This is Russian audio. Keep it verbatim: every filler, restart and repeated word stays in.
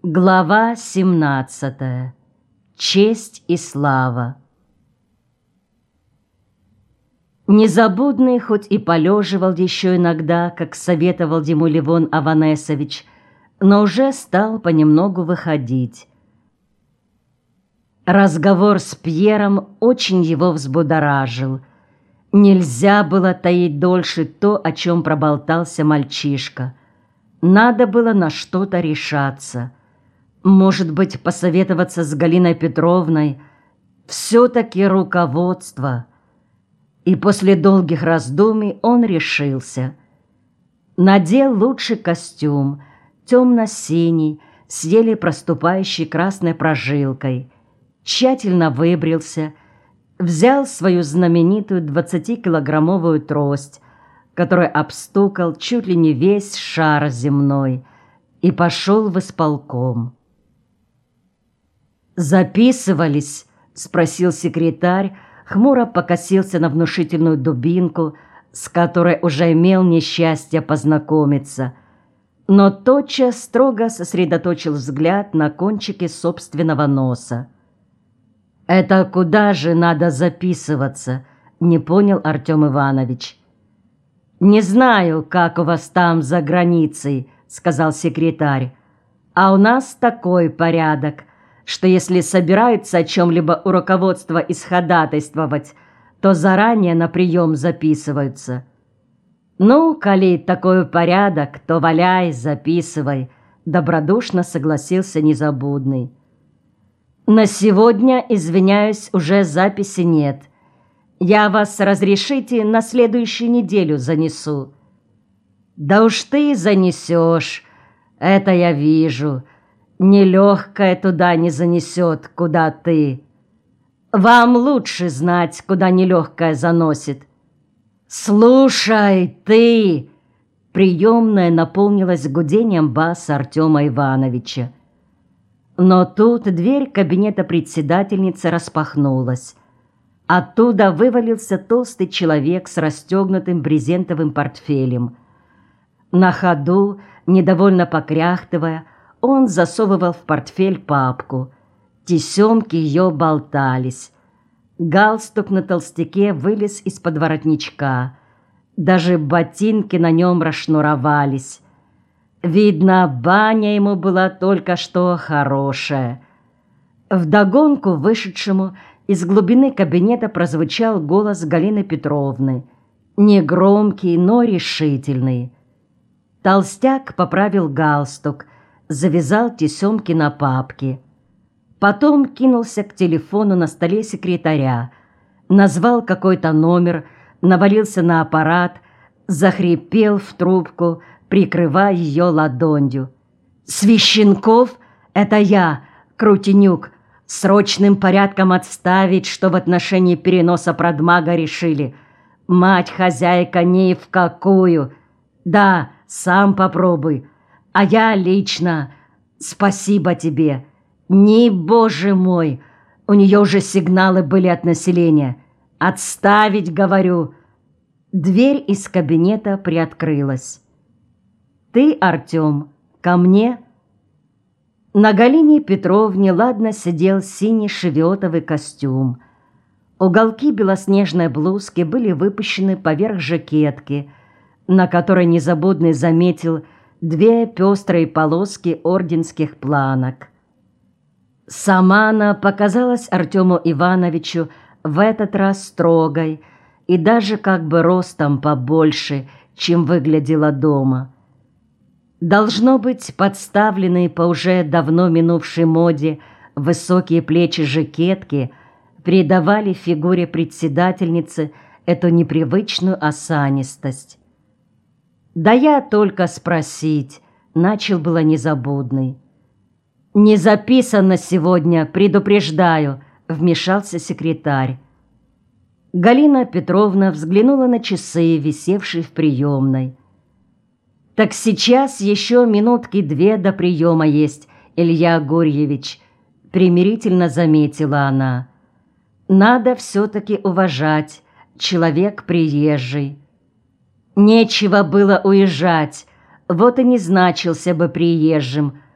Глава семнадцатая. Честь и слава. Незабудный хоть и полеживал еще иногда, как советовал ему Левон Аванесович, но уже стал понемногу выходить. Разговор с Пьером очень его взбудоражил. Нельзя было таить дольше то, о чем проболтался мальчишка. Надо было на что-то решаться. Может быть, посоветоваться с Галиной Петровной. Все-таки руководство. И после долгих раздумий он решился. Надел лучший костюм, темно-синий, с еле проступающей красной прожилкой. Тщательно выбрился, взял свою знаменитую двадцатикилограммовую трость, которой обстукал чуть ли не весь шар земной, и пошел в исполком. «Записывались?» — спросил секретарь, хмуро покосился на внушительную дубинку, с которой уже имел несчастье познакомиться, но тотчас строго сосредоточил взгляд на кончике собственного носа. «Это куда же надо записываться?» — не понял Артем Иванович. «Не знаю, как у вас там за границей», — сказал секретарь, «а у нас такой порядок, что если собираются о чем-либо у руководства исходатайствовать, то заранее на прием записываются». «Ну, коли такой порядок, то валяй, записывай», — добродушно согласился Незабудный. «На сегодня, извиняюсь, уже записи нет. Я вас, разрешите, на следующую неделю занесу». «Да уж ты занесешь, это я вижу. Нелегкое туда не занесет, куда ты. Вам лучше знать, куда нелегкое заносит». «Слушай, ты!» Приемная наполнилась гудением баса Артема Ивановича. Но тут дверь кабинета председательницы распахнулась. Оттуда вывалился толстый человек с расстегнутым брезентовым портфелем. На ходу, недовольно покряхтывая, он засовывал в портфель папку. Тесемки ее болтались. Галстук на толстяке вылез из-под воротничка. Даже ботинки на нем расшнуровались. Видно, баня ему была только что хорошая. Вдогонку вышедшему из глубины кабинета прозвучал голос Галины Петровны. Негромкий, но решительный. Толстяк поправил галстук, завязал тесемки на папке. Потом кинулся к телефону на столе секретаря, назвал какой-то номер, навалился на аппарат, захрипел в трубку, прикрывая ее ладонью. «Священков? Это я, Крутенюк. Срочным порядком отставить, что в отношении переноса продмага решили. Мать-хозяйка ни в какую. Да, сам попробуй. А я лично. Спасибо тебе. Не, боже мой, у нее уже сигналы были от населения. Отставить, говорю». Дверь из кабинета приоткрылась. «Ты, Артем, ко мне?» На Галине Петровне ладно сидел синий шевиотовый костюм. Уголки белоснежной блузки были выпущены поверх жакетки, на которой Незабудный заметил две пестрые полоски орденских планок. Сама она показалась Артему Ивановичу в этот раз строгой и даже как бы ростом побольше, чем выглядела дома. Должно быть, подставленные по уже давно минувшей моде высокие плечи жакетки придавали фигуре председательницы эту непривычную осанистость. «Да я только спросить», — начал было Незабудный. «Не записано сегодня, предупреждаю», — вмешался секретарь. Галина Петровна взглянула на часы, висевшие в приемной. «Так сейчас еще минутки две до приема есть, Илья Гурьевич», — примирительно заметила она. «Надо все-таки уважать, человек приезжий». «Нечего было уезжать, вот и не значился бы приезжим»,